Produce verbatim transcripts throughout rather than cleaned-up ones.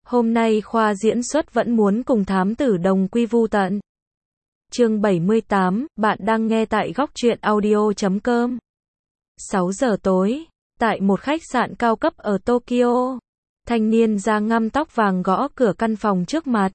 Hôm nay khoa diễn xuất vẫn muốn cùng thám tử đồng quy vu tận. Chương bảy mươi tám, bạn đang nghe tại góc truyện audio chấm com. sáu giờ tối, tại một khách sạn cao cấp ở Tokyo, thanh niên da ngăm tóc vàng gõ cửa căn phòng trước mặt.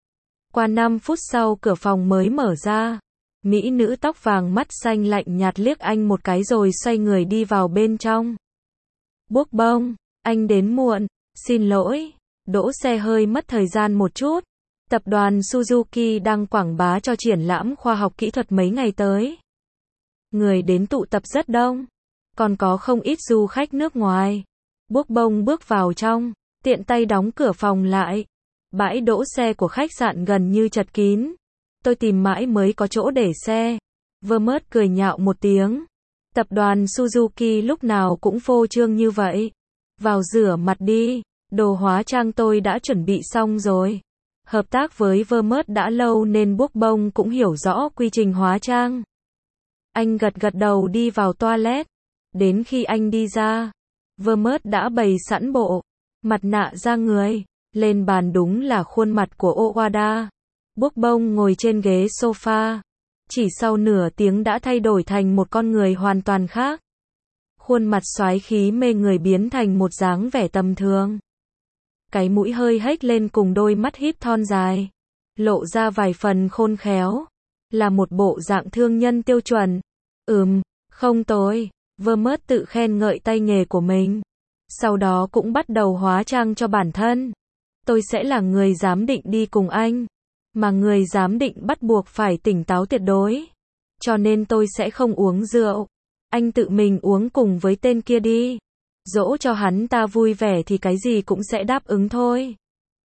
Qua năm phút sau cửa phòng mới mở ra. Mỹ nữ tóc vàng mắt xanh lạnh nhạt liếc anh một cái rồi xoay người đi vào bên trong. Buốc bông, anh đến muộn, xin lỗi, đỗ xe hơi mất thời gian một chút. Tập đoàn Suzuki đang quảng bá cho triển lãm khoa học kỹ thuật mấy ngày tới. Người đến tụ tập rất đông, còn có không ít du khách nước ngoài. Buốc bông bước vào trong, tiện tay đóng cửa phòng lại. Bãi đỗ xe của khách sạn gần như chật kín. Tôi tìm mãi mới có chỗ để xe. Vermont cười nhạo một tiếng. Tập đoàn Suzuki lúc nào cũng phô trương như vậy. Vào rửa mặt đi, đồ hóa trang tôi đã chuẩn bị xong rồi. Hợp tác với Vermont đã lâu nên Buốc bông cũng hiểu rõ quy trình hóa trang. Anh gật gật đầu đi vào toilet. Đến khi anh đi ra, Vermont đã bày sẵn bộ mặt nạ da người. Lên bàn đúng là khuôn mặt của Owada. Buốc bông ngồi trên ghế sofa. Chỉ sau nửa tiếng đã thay đổi thành một con người hoàn toàn khác. Khuôn mặt xoái khí mê người biến thành một dáng vẻ tầm thường. Cái mũi hơi hếch lên cùng đôi mắt híp thon dài. Lộ ra vài phần khôn khéo. Là một bộ dạng thương nhân tiêu chuẩn. Ừm, không tồi. Vermont tự khen ngợi tay nghề của mình. Sau đó cũng bắt đầu hóa trang cho bản thân. Tôi sẽ là người giám định đi cùng anh. Mà người giám định bắt buộc phải tỉnh táo tuyệt đối. Cho nên tôi sẽ không uống rượu. Anh tự mình uống cùng với tên kia đi. Dỗ cho hắn ta vui vẻ thì cái gì cũng sẽ đáp ứng thôi.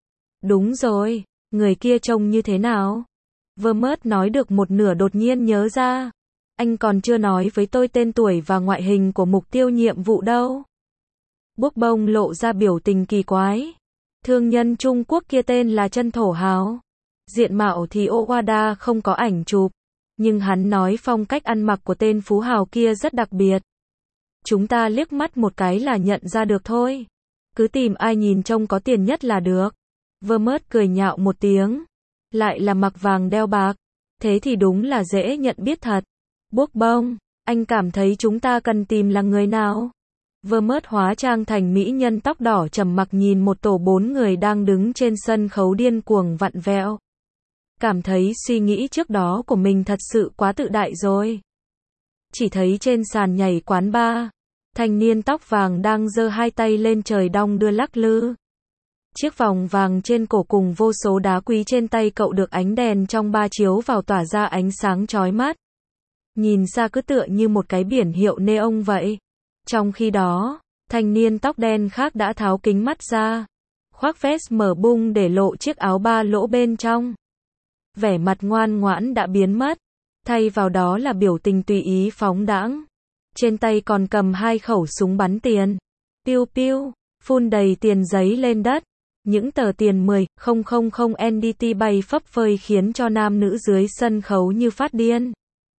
Đúng rồi, người kia trông như thế nào? Vermont nói được một nửa đột nhiên nhớ ra. Anh còn chưa nói với tôi tên tuổi và ngoại hình của mục tiêu nhiệm vụ đâu. Buốc bông lộ ra biểu tình kỳ quái. Thương nhân Trung Quốc kia tên là Chân Thổ Hào. Diện mạo thì Owada không có ảnh chụp. Nhưng hắn nói phong cách ăn mặc của tên phú hào kia rất đặc biệt. Chúng ta liếc mắt một cái là nhận ra được thôi. Cứ tìm ai nhìn trông có tiền nhất là được. Vermont cười nhạo một tiếng. Lại là mặc vàng đeo bạc. Thế thì đúng là dễ nhận biết thật. Buốc bông, anh cảm thấy chúng ta cần tìm là người nào? Vermont hóa trang thành mỹ nhân tóc đỏ trầm mặc nhìn một tổ bốn người đang đứng trên sân khấu điên cuồng vặn vẹo. Cảm thấy suy nghĩ trước đó của mình thật sự quá tự đại rồi. Chỉ thấy trên sàn nhảy quán bar, thanh niên tóc vàng đang giơ hai tay lên trời đong đưa lắc lư. Chiếc vòng vàng trên cổ cùng vô số đá quý trên tay cậu được ánh đèn trong bar chiếu vào tỏa ra ánh sáng chói mắt. Nhìn xa cứ tựa như một cái biển hiệu neon vậy. Trong khi đó, thanh niên tóc đen khác đã tháo kính mắt ra, khoác vest mở bung để lộ chiếc áo ba lỗ bên trong. Vẻ mặt ngoan ngoãn đã biến mất, thay vào đó là biểu tình tùy ý phóng đãng. Trên tay còn cầm hai khẩu súng bắn tiền. Piu piu, phun đầy tiền giấy lên đất. Những tờ tiền mười nghìn en đê tê bay phấp phới khiến cho nam nữ dưới sân khấu như phát điên.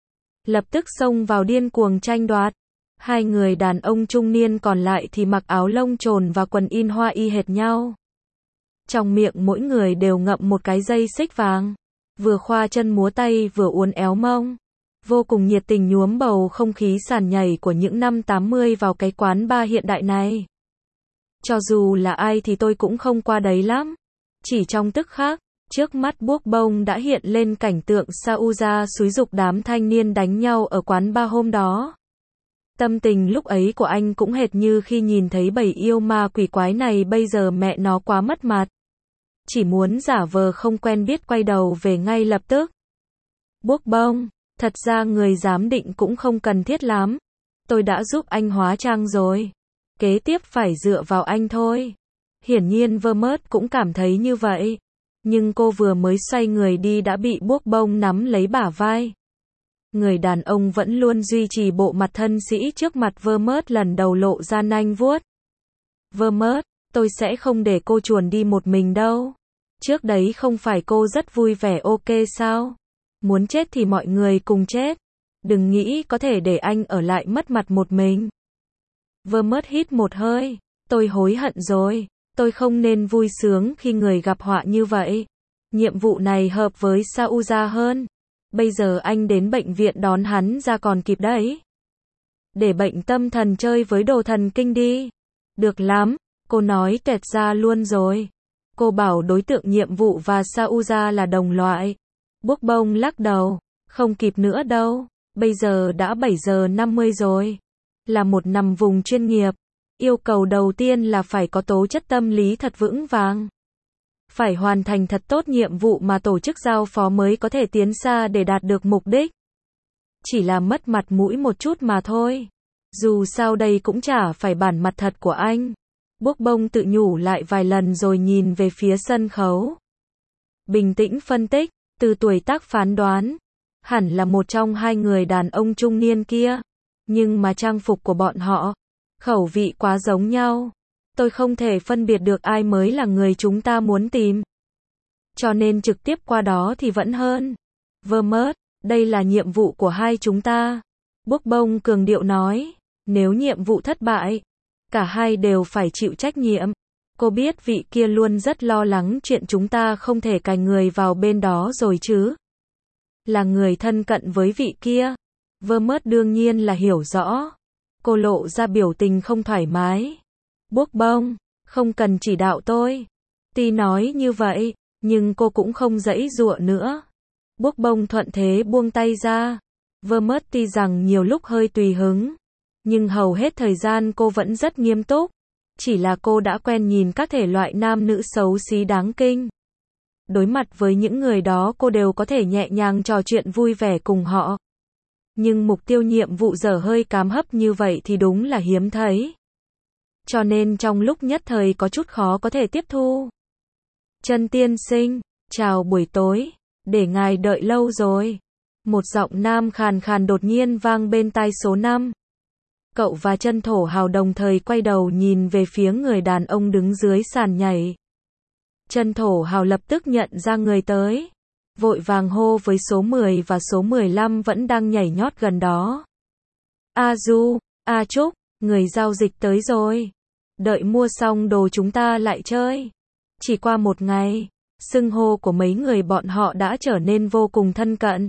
Lập tức xông vào điên cuồng tranh đoạt. Hai người đàn ông trung niên còn lại thì mặc áo lông trồn và quần in hoa y hệt nhau. Trong miệng mỗi người đều ngậm một cái dây xích vàng. Vừa khoa chân múa tay vừa uốn éo mông. Vô cùng nhiệt tình nhuốm bầu không khí sàn nhảy của những năm tám mươi vào cái quán bar hiện đại này. Cho dù là ai thì tôi cũng không qua đấy lắm. Chỉ trong tức khắc, trước mắt Buốc bông đã hiện lên cảnh tượng Sauza xúi giục đám thanh niên đánh nhau ở quán bar hôm đó. Tâm tình lúc ấy của anh cũng hệt như khi nhìn thấy bầy yêu ma quỷ quái này bây giờ mẹ nó quá mất mặt. Chỉ muốn giả vờ không quen biết quay đầu về ngay lập tức. Buốc bông, thật ra người giám định cũng không cần thiết lắm. Tôi đã giúp anh hóa trang rồi. Kế tiếp phải dựa vào anh thôi. Hiển nhiên Vermont cũng cảm thấy như vậy. Nhưng cô vừa mới xoay người đi đã bị Buốc bông nắm lấy bả vai. Người đàn ông vẫn luôn duy trì bộ mặt thân sĩ trước mặt Vermont lần đầu lộ ra nanh vuốt. Vermont, tôi sẽ không để cô chuồn đi một mình đâu. Trước đấy không phải cô rất vui vẻ ok sao? Muốn chết thì mọi người cùng chết. Đừng nghĩ có thể để anh ở lại mất mặt một mình. Vermont hít một hơi. Tôi hối hận rồi. Tôi không nên vui sướng khi người gặp họa như vậy. Nhiệm vụ này hợp với Sauza hơn. Bây giờ anh đến bệnh viện đón hắn ra còn kịp đấy. Để bệnh tâm thần chơi với đồ thần kinh đi. Được lắm, cô nói tuyệt ra luôn rồi. Cô bảo đối tượng nhiệm vụ và Sauza là đồng loại. Bốc bông lắc đầu. Không kịp nữa đâu. Bây giờ đã bảy giờ năm mươi rồi. Là một nằm vùng chuyên nghiệp. Yêu cầu đầu tiên là phải có tố chất tâm lý thật vững vàng. Phải hoàn thành thật tốt nhiệm vụ mà tổ chức giao phó mới có thể tiến xa để đạt được mục đích. Chỉ là mất mặt mũi một chút mà thôi. Dù sao đây cũng chả phải bản mặt thật của anh. Bốc bông tự nhủ lại vài lần rồi nhìn về phía sân khấu. Bình tĩnh phân tích, từ tuổi tác phán đoán. Hẳn là một trong hai người đàn ông trung niên kia. Nhưng mà trang phục của bọn họ, khẩu vị quá giống nhau. Tôi không thể phân biệt được ai mới là người chúng ta muốn tìm. Cho nên trực tiếp qua đó thì vẫn hơn. Vermouth, đây là nhiệm vụ của hai chúng ta. Bốc bông cường điệu nói. Nếu nhiệm vụ thất bại, cả hai đều phải chịu trách nhiệm. Cô biết vị kia luôn rất lo lắng chuyện chúng ta không thể cài người vào bên đó rồi chứ. Là người thân cận với vị kia. Vermouth đương nhiên là hiểu rõ. Cô lộ ra biểu tình không thoải mái. Bốc bông, không cần chỉ đạo tôi. Tuy nói như vậy, nhưng cô cũng không giãy giụa nữa. Bốc bông thuận thế buông tay ra. Vermouth tuy rằng nhiều lúc hơi tùy hứng, nhưng hầu hết thời gian cô vẫn rất nghiêm túc. Chỉ là cô đã quen nhìn các thể loại nam nữ xấu xí đáng kinh. Đối mặt với những người đó cô đều có thể nhẹ nhàng trò chuyện vui vẻ cùng họ. Nhưng mục tiêu nhiệm vụ dở hơi cám hấp như vậy thì đúng là hiếm thấy. Cho nên trong lúc nhất thời có chút khó có thể tiếp thu. Trân tiên sinh, chào buổi tối, để ngài đợi lâu rồi. Một giọng nam khàn khàn đột nhiên vang bên tai số năm. Cậu và Trân Thổ Hào đồng thời quay đầu nhìn về phía người đàn ông đứng dưới sàn nhảy. Trân Thổ Hào lập tức nhận ra người tới. Vội vàng hô với số mười và số mười lăm vẫn đang nhảy nhót gần đó. A Du, A Trúc, người giao dịch tới rồi. Đợi mua xong đồ chúng ta lại chơi. Chỉ qua một ngày, xưng hô của mấy người bọn họ đã trở nên vô cùng thân cận.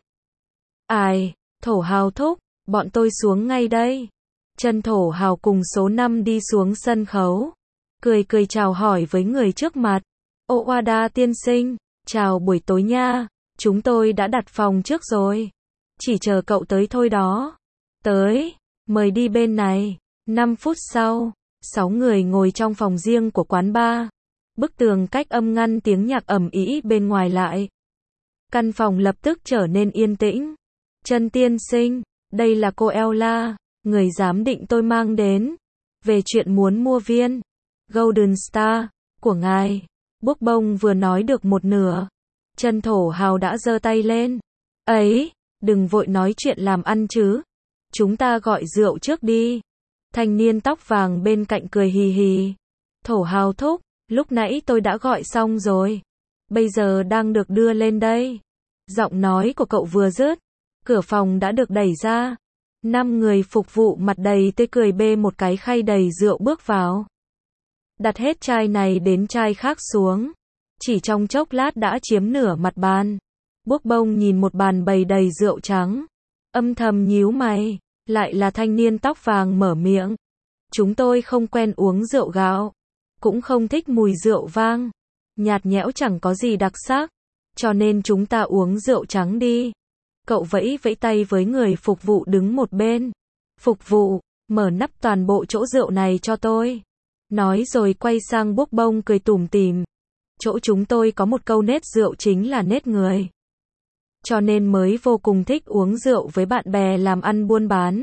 Ai, Thổ Hào thúc, bọn tôi xuống ngay đây. Trân Thổ Hào cùng số năm đi xuống sân khấu. Cười cười chào hỏi với người trước mặt. Owada tiên sinh, chào buổi tối nha. Chúng tôi đã đặt phòng trước rồi. Chỉ chờ cậu tới thôi đó. Tới, mời đi bên này. năm phút sau, sáu người ngồi trong phòng riêng của quán bar. Bức tường cách âm ngăn tiếng nhạc ầm ĩ bên ngoài lại. Căn phòng lập tức trở nên yên tĩnh. Trân tiên sinh, đây là cô Ella, người giám định tôi mang đến. Về chuyện muốn mua viên Golden Star của ngài. Bốc bông vừa nói được một nửa. Trân Thổ Hào đã giơ tay lên. Ấy, đừng vội nói chuyện làm ăn chứ. Chúng ta gọi rượu trước đi. Thanh niên tóc vàng bên cạnh cười hì hì. Thổ Hào thúc, lúc nãy tôi đã gọi xong rồi. Bây giờ đang được đưa lên đây. Giọng nói của cậu vừa dứt, cửa phòng đã được đẩy ra. Năm người phục vụ mặt đầy tươi cười bê một cái khay đầy rượu bước vào. Đặt hết chai này đến chai khác xuống. Chỉ trong chốc lát đã chiếm nửa mặt bàn. Bốc bông nhìn một bàn bày đầy rượu trắng. Âm thầm nhíu mày. Lại là thanh niên tóc vàng mở miệng. Chúng tôi không quen uống rượu gạo. Cũng không thích mùi rượu vang. Nhạt nhẽo chẳng có gì đặc sắc. Cho nên chúng ta uống rượu trắng đi. Cậu vẫy vẫy tay với người phục vụ đứng một bên. Phục vụ, mở nắp toàn bộ chỗ rượu này cho tôi. Nói rồi quay sang Bốc bông cười tủm tỉm. Chỗ chúng tôi có một câu nết rượu chính là nết người. Cho nên mới vô cùng thích uống rượu với bạn bè làm ăn buôn bán.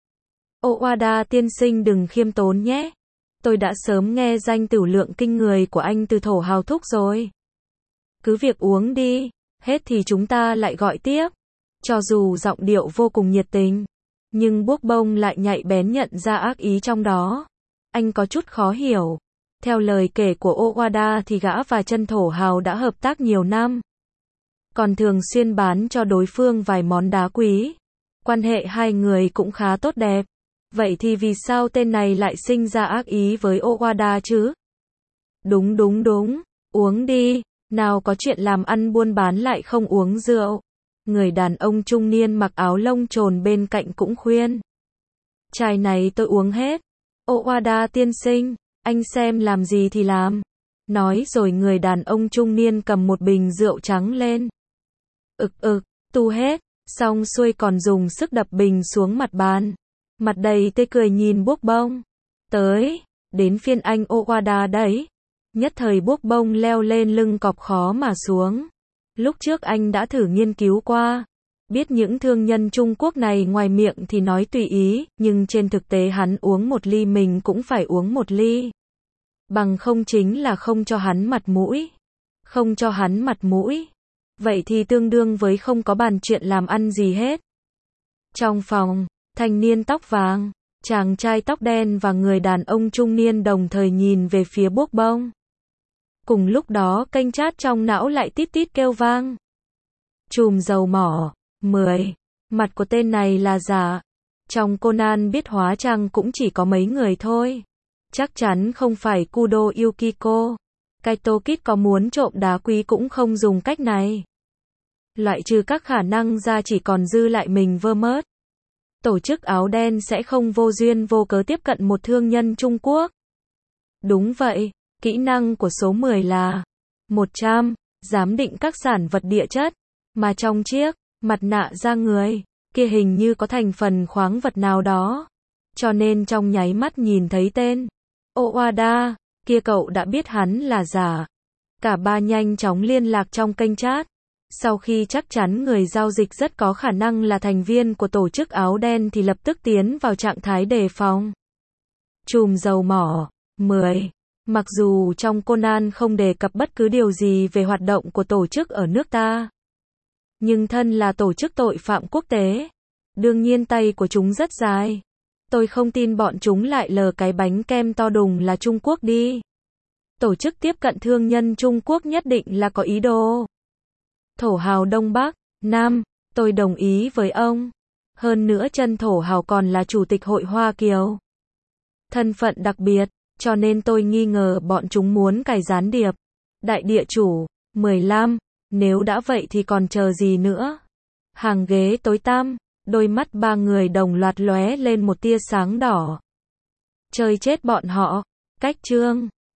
Owada tiên sinh đừng khiêm tốn nhé. Tôi đã sớm nghe danh tửu lượng kinh người của anh từ Thổ Hào thúc rồi. Cứ việc uống đi, hết thì chúng ta lại gọi tiếp. Cho dù giọng điệu vô cùng nhiệt tình, nhưng Bốc bông lại nhạy bén nhận ra ác ý trong đó. Anh có chút khó hiểu. Theo lời kể của Owada thì gã và Trân Thổ Hào đã hợp tác nhiều năm. Còn thường xuyên bán cho đối phương vài món đá quý. Quan hệ hai người cũng khá tốt đẹp. Vậy thì vì sao tên này lại sinh ra ác ý với Owada chứ? Đúng đúng đúng, uống đi, nào có chuyện làm ăn buôn bán lại không uống rượu. Người đàn ông trung niên mặc áo lông trồn bên cạnh cũng khuyên. Chai này tôi uống hết. Owada tiên sinh, anh xem làm gì thì làm. Nói rồi người đàn ông trung niên cầm một bình rượu trắng lên. Ực ực, tu hết, xong xuôi còn dùng sức đập bình xuống mặt bàn. Mặt đầy tươi cười nhìn Buốc Bông. Tới, đến phiên anh Owada đấy. Nhất thời Buốc Bông leo lên lưng cọp khó mà xuống. Lúc trước anh đã thử nghiên cứu qua. Biết những thương nhân Trung Quốc này ngoài miệng thì nói tùy ý, nhưng trên thực tế hắn uống một ly mình cũng phải uống một ly. Bằng không chính là không cho hắn mặt mũi. Không cho hắn mặt mũi. Vậy thì tương đương với không có bàn chuyện làm ăn gì hết. Trong phòng, thanh niên tóc vàng, chàng trai tóc đen và người đàn ông trung niên đồng thời nhìn về phía Buốc Bông. Cùng lúc đó kênh chat trong não lại tít tít kêu vang. Chùm dầu mỏ, mười. Mặt của tên này là giả. Trong Conan biết hóa trang cũng chỉ có mấy người thôi. Chắc chắn không phải Kudo Yukiko. Kaito Kid có muốn trộm đá quý cũng không dùng cách này. Loại trừ các khả năng ra chỉ còn dư lại mình Vermouth. Tổ chức áo đen sẽ không vô duyên vô cớ tiếp cận một thương nhân Trung Quốc. Đúng vậy, kỹ năng của số mười là một trăm, giám định các sản vật địa chất, mà trong chiếc mặt nạ da người kia hình như có thành phần khoáng vật nào đó. Cho nên trong nháy mắt nhìn thấy tên Owada kia cậu đã biết hắn là giả. Cả ba nhanh chóng liên lạc trong kênh chat. Sau khi chắc chắn người giao dịch rất có khả năng là thành viên của tổ chức áo đen thì lập tức tiến vào trạng thái đề phòng. Chùm dầu mỏ, mười. Mặc dù trong Conan không đề cập bất cứ điều gì về hoạt động của tổ chức ở nước ta. Nhưng thân là tổ chức tội phạm quốc tế. Đương nhiên tay của chúng rất dài. Tôi không tin bọn chúng lại lờ cái bánh kem to đùng là Trung Quốc đi. Tổ chức tiếp cận thương nhân Trung Quốc nhất định là có ý đồ. Thổ hào Đông Bắc, Nam, tôi đồng ý với ông. Hơn nữa chân thổ hào còn là chủ tịch hội Hoa Kiều. Thân phận đặc biệt, cho nên tôi nghi ngờ bọn chúng muốn cài gián điệp. Đại địa chủ, mười lăm, nếu đã vậy thì còn chờ gì nữa. Hàng ghế tối tăm, đôi mắt ba người đồng loạt lóe lên một tia sáng đỏ. Chơi chết bọn họ, cách chương.